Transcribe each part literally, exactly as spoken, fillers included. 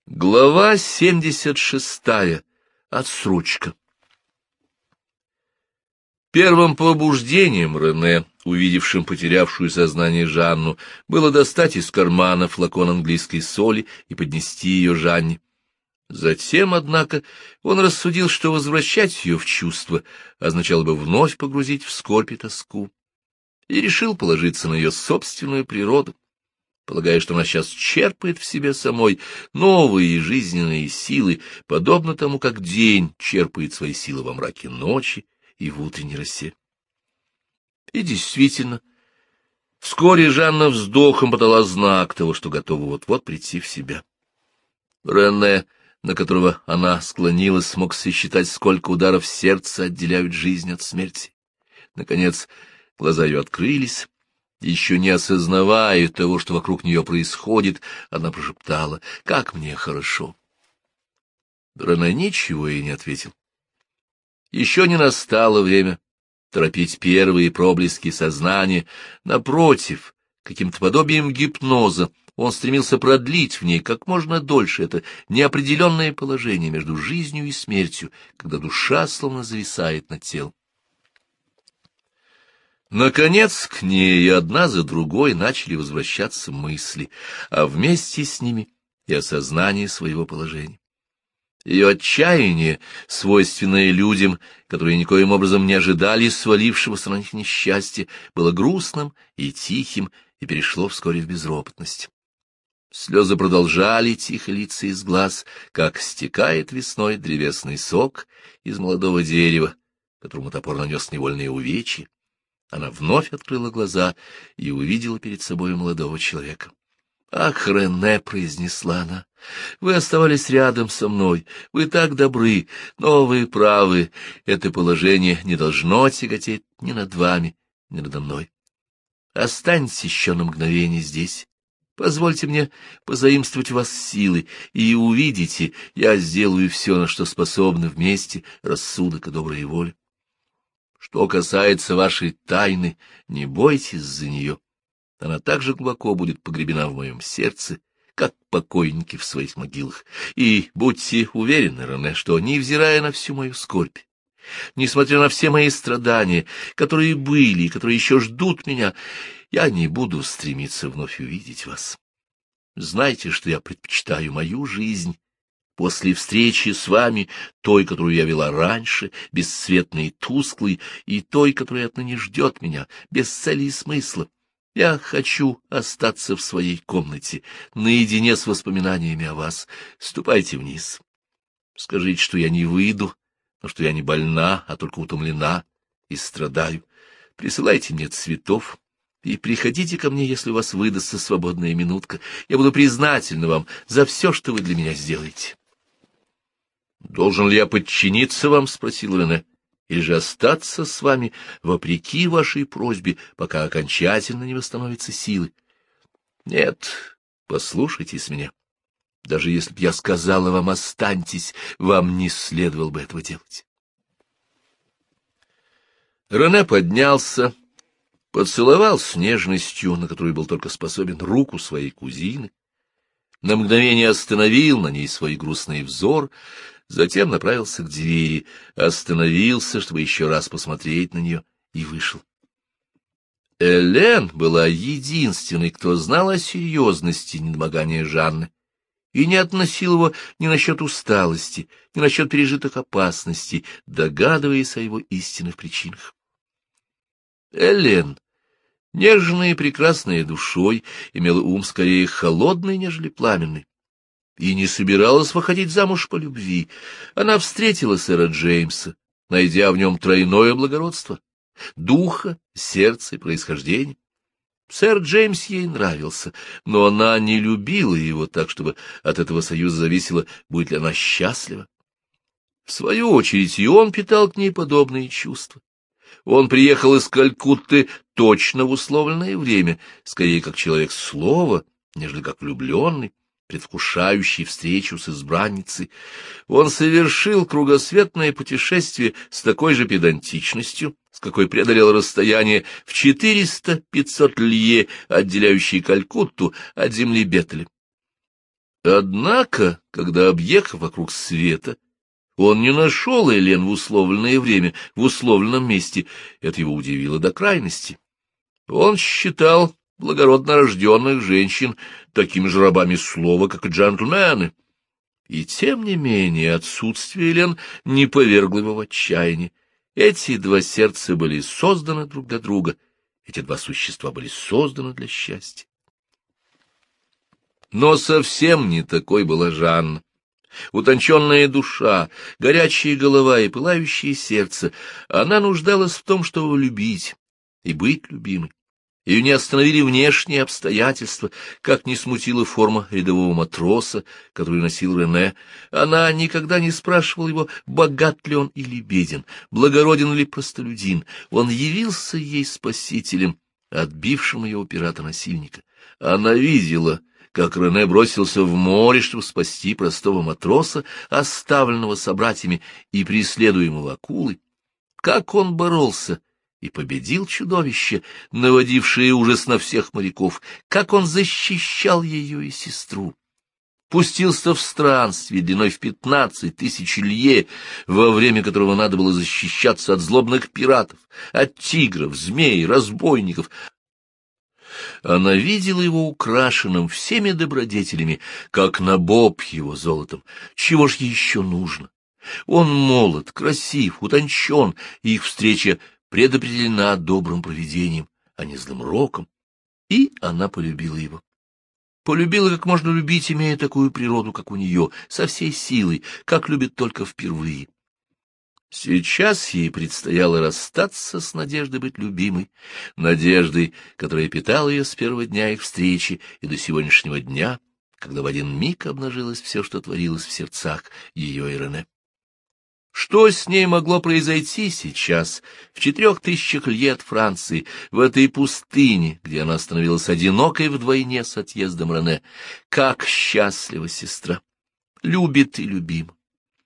Глава семьдесят шестая. Отсрочка. Первым побуждением Рене, увидевшим потерявшую сознание Жанну, было достать из кармана флакон английской соли и поднести ее Жанне. Затем, однако, он рассудил, что возвращать ее в чувство означало бы вновь погрузить в скорбь и тоску, и решил положиться на ее собственную природу, полагая, что она сейчас черпает в себе самой новые жизненные силы, подобно тому, как день черпает свои силы во мраке ночи и в утренней росе. И действительно, вскоре Жанна вздохом подала знак того, что готова вот-вот прийти в себя. Рене, на которого она склонилась, смог сосчитать, сколько ударов сердца отделяют жизнь от смерти. Наконец, глаза ее открылись. Еще не осознавая того, что вокруг нее происходит, она прошептала: «Как мне хорошо!» Рене ничего ей не ответил. Еще не настало время торопить первые проблески сознания. Напротив, каким-то подобием гипноза он стремился продлить в ней как можно дольше это неопределенное положение между жизнью и смертью, когда душа словно зависает над телом. Наконец, к ней одна за другой начали возвращаться мысли, а вместе с ними и осознание своего положения. Ее отчаяние, свойственное людям, которые никоим образом не ожидали свалившегося на них несчастья, было грустным и тихим и перешло вскоре в безропотность. Слезы продолжали тихо литься из глаз, как стекает весной древесный сок из молодого дерева, которому топор нанес невольные увечья. Она вновь открыла глаза и увидела перед собой молодого человека. «Ах, Рене!» — произнесла она. «Вы оставались рядом со мной, вы так добры, но вы правы, это положение не должно тяготеть ни над вами, ни надо мной. Останьтесь еще на мгновение здесь, позвольте мне позаимствовать у вас силы, и увидите, я сделаю все, на что способны вместе рассудок и добрая воля. Что касается вашей тайны, не бойтесь за нее. Она так же глубоко будет погребена в моем сердце, как покойники в своих могилах. И будьте уверены, Рене, что, невзирая на всю мою скорбь, несмотря на все мои страдания, которые были и которые еще ждут меня, я не буду стремиться вновь увидеть вас. Знайте, что я предпочитаю мою жизнь после встречи с вами, той, которую я вела раньше, бесцветной и тусклой, и той, которая отныне ждет меня, без цели и смысла. Я хочу остаться в своей комнате, наедине с воспоминаниями о вас. Ступайте вниз. Скажите, что я не выйду, но что я не больна, а только утомлена и страдаю. Присылайте мне цветов и приходите ко мне, если у вас выдастся свободная минутка. Я буду признательна вам за все, что вы для меня сделаете». «Должен ли я подчиниться вам?» — спросил Рене. «Или же остаться с вами, вопреки вашей просьбе, пока окончательно не восстановятся силы?» «Нет, послушайтесь меня. Даже если б я сказала вам «останьтесь», вам не следовало бы этого делать». Рене поднялся, поцеловал с нежностью, на которую был только способен, руку своей кузины, на мгновение остановил на ней свой грустный взор, затем направился к двери, остановился, чтобы еще раз посмотреть на нее, и вышел. Элен была единственной, кто знал о серьезности недомогания Жанны, и не относил его ни насчет усталости, ни насчет пережитых опасностей, догадываясь о его истинных причинах. Элен, нежная и прекрасная душой, имела ум скорее холодный, нежели пламенный, и не собиралась выходить замуж по любви. Она встретила сэра Джеймса, найдя в нем тройное благородство — духа, сердца и происхождения. Сэр Джеймс ей нравился, но она не любила его так, чтобы от этого союза зависело, будет ли она счастлива. В свою очередь и он питал к ней подобные чувства. Он приехал из Калькутты точно в условленное время, скорее как человек слова, нежели как влюбленный, предвкушающий встречу с избранницей. Он совершил кругосветное путешествие с такой же педантичностью, с какой преодолел расстояние в четыреста-пятьсот лье, отделяющие Калькутту от земли Бетеля. Однако, когда, объехав вокруг света, он не нашел Элен в условленное время, в условленном месте, это его удивило до крайности. Он считал благородно рожденных женщин такими же рабами слова, как и джентльмены. И тем не менее отсутствие Элен не повергло его в отчаяние. Эти два сердца были созданы друг для друга, эти два существа были созданы для счастья. Но совсем не такой была Жанна. Утонченная душа, горячая голова и пылающее сердце, она нуждалась в том, чтобы любить и быть любимой. Ее не остановили внешние обстоятельства, как не смутила форма рядового матроса, который носил Рене. Она никогда не спрашивала его, богат ли он или беден, благороден ли простолюдин. Он явился ей спасителем, отбившим ее у пирата-насильника. Она видела, как Рене бросился в море, чтобы спасти простого матроса, оставленного собратьями и преследуемого акулой, как он боролся и победил чудовище, наводившее ужас на всех моряков, как он защищал ее и сестру. Пустился в странствие длиной в пятнадцать тысяч лье, во время которого надо было защищаться от злобных пиратов, от тигров, змей, разбойников. Она видела его украшенным всеми добродетелями, как набоб его золотом. Чего ж ей еще нужно? Он молод, красив, утончен, и их встреча предопределена добрым провидением, а не злым роком. И она полюбила его. Полюбила, как можно любить, имея такую природу, как у нее, со всей силой, как любит только впервые. Сейчас ей предстояло расстаться с надеждой быть любимой, надеждой, которая питала ее с первого дня их встречи и до сегодняшнего дня, когда в один миг обнажилось все, что творилось в сердцах ее и Рене. Что с ней могло произойти сейчас, в четырех тысячах лье от Франции, в этой пустыне, где она становилась одинокой вдвойне с отъездом Рене? Как счастлива сестра! Любит и любима.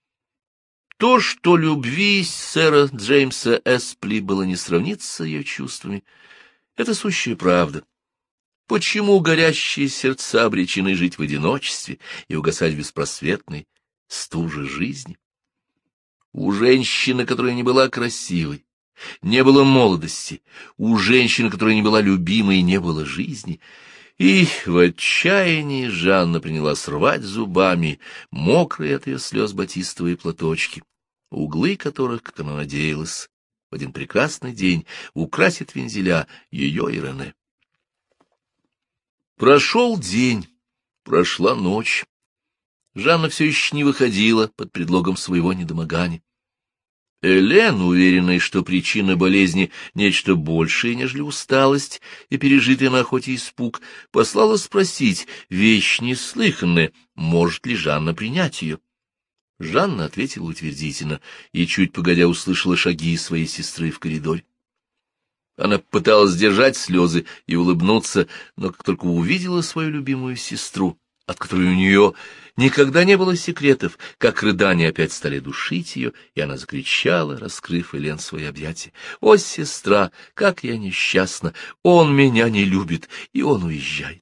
То, что любви сэра Джеймса Эспли было не сравниться с ее чувствами, это сущая правда. Почему горящие сердца обречены жить в одиночестве и угасать в беспросветной стуже жизни? У женщины, которая не была красивой, не было молодости, у женщины, которая не была любимой, не было жизни. И в отчаянии Жанна принялась рвать зубами мокрые от ее слез батистовые платочки, углы которых, как она надеялась, в один прекрасный день украсит вензеля ее и Рене. Прошел день, прошла ночь. Жанна все еще не выходила под предлогом своего недомогания. Элен, уверенная, что причина болезни нечто большее, нежели усталость и пережитый на охоте испуг, послала спросить, вещь неслыханная, может ли Жанна принять ее. Жанна ответила утвердительно и, чуть погодя, услышала шаги своей сестры в коридоре. Она пыталась сдержать слезы и улыбнуться, но как только увидела свою любимую сестру, от которой у нее никогда не было секретов, как рыдания опять стали душить ее, и она закричала, раскрыв Элен свои объятия: «О, сестра, как я несчастна! Он меня не любит, и он уезжает!»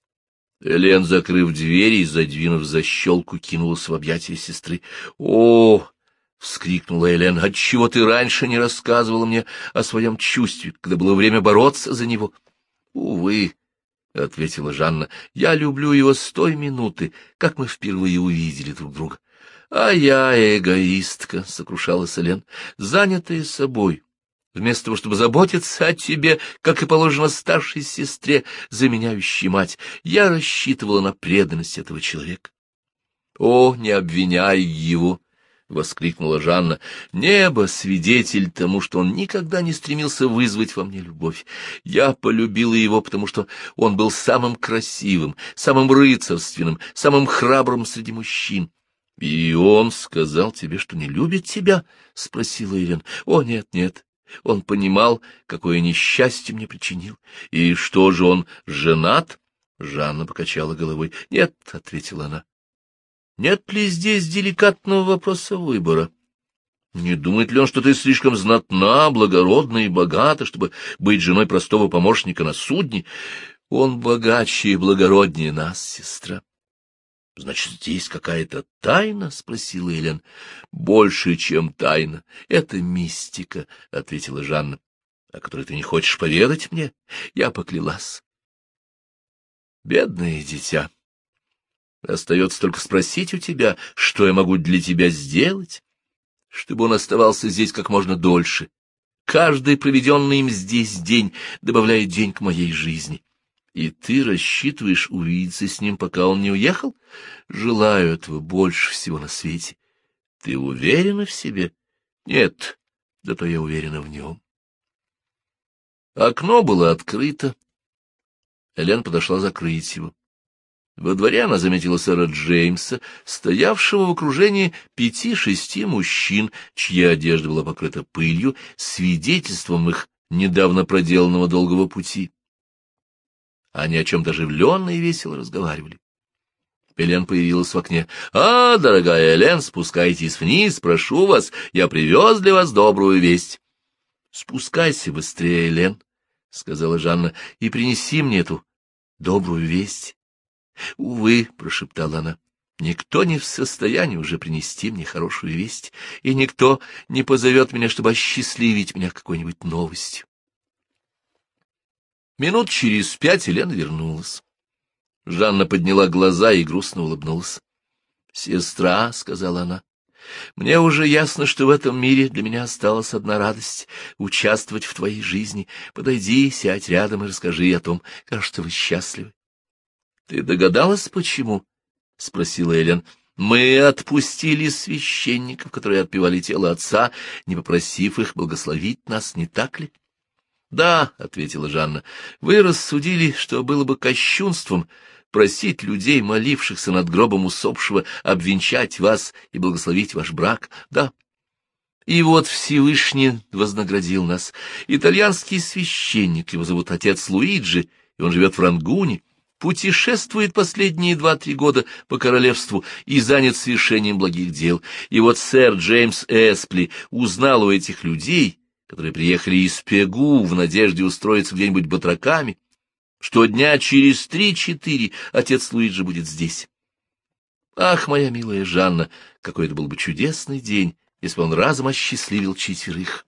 Элен, закрыв дверь и задвинув защелку, кинулась в объятия сестры. «О!» — вскрикнула Элен. «Отчего ты раньше не рассказывала мне о своем чувстве, когда было время бороться за него?» «Увы», — ответила Жанна, — «я люблю его с той минуты, как мы впервые увидели друг друга». «А я эгоистка», — сокрушалась Элен, — «занятая собой. Вместо того, чтобы заботиться о тебе, как и положено старшей сестре, заменяющей мать, я рассчитывала на преданность этого человека». «О, не обвиняй его!» — воскликнула Жанна. «Небо — свидетель тому, что он никогда не стремился вызвать во мне любовь. Я полюбила его, потому что он был самым красивым, самым рыцарственным, самым храбрым среди мужчин». «И он сказал тебе, что не любит тебя?» — спросила Элен. «О, нет, нет. Он понимал, какое несчастье мне причинил. И что же, он женат?» Жанна покачала головой. «Нет», — ответила она. «Нет ли здесь деликатного вопроса выбора? Не думает ли он, что ты слишком знатна, благородна и богата, чтобы быть женой простого помощника на судне? Он богаче и благороднее нас, сестра». — Значит, здесь какая-то тайна? — спросила Элен. — Больше, чем тайна. Это мистика, — ответила Жанна, — о которой ты не хочешь поведать мне. Я поклялась. Бедное дитя. Остается только спросить у тебя, что я могу для тебя сделать, чтобы он оставался здесь как можно дольше. Каждый проведенный им здесь день добавляет день к моей жизни. И ты рассчитываешь увидеться с ним, пока он не уехал? Желаю этого больше всего на свете. Ты уверена в себе? Нет, зато я уверена в нем. Окно было открыто. Элен подошла закрыть его. Во дворе она заметила сэра Джеймса, стоявшего в окружении пяти-шести мужчин, чья одежда была покрыта пылью, свидетельством их недавно проделанного долгого пути. Они о чем-то оживленно и весело разговаривали. Элен появилась в окне. — А, дорогая Элен, спускайтесь вниз, прошу вас, я привез для вас добрую весть. — Спускайся быстрее, Элен, — сказала Жанна, — и принеси мне эту добрую весть. — Увы, — прошептала она, — никто не в состоянии уже принести мне хорошую весть, и никто не позовет меня, чтобы осчастливить меня какой-нибудь новостью. Минут через пять Елена вернулась. Жанна подняла глаза и грустно улыбнулась. — Сестра, — сказала она, — мне уже ясно, что в этом мире для меня осталась одна радость — участвовать в твоей жизни. Подойди, сядь рядом и расскажи о том, как что вы счастливы. — Ты догадалась, почему? — спросила Элен. — Мы отпустили священников, которые отпевали тело отца, не попросив их благословить нас, не так ли? — Да, — ответила Жанна, — вы рассудили, что было бы кощунством просить людей, молившихся над гробом усопшего, обвенчать вас и благословить ваш брак. Да. И вот Всевышний вознаградил нас. Итальянский священник, его зовут отец Луиджи, и он живет в Рангуне, путешествует последние два-три года по королевству и занят совершением благих дел. И вот сэр Джеймс Эспли узнал у этих людей, которые приехали из Пегу в надежде устроиться где-нибудь батраками, что дня через три-четыре отец Луиджи будет здесь. Ах, моя милая Жанна, какой это был бы чудесный день, если бы он разом осчастливил четверых.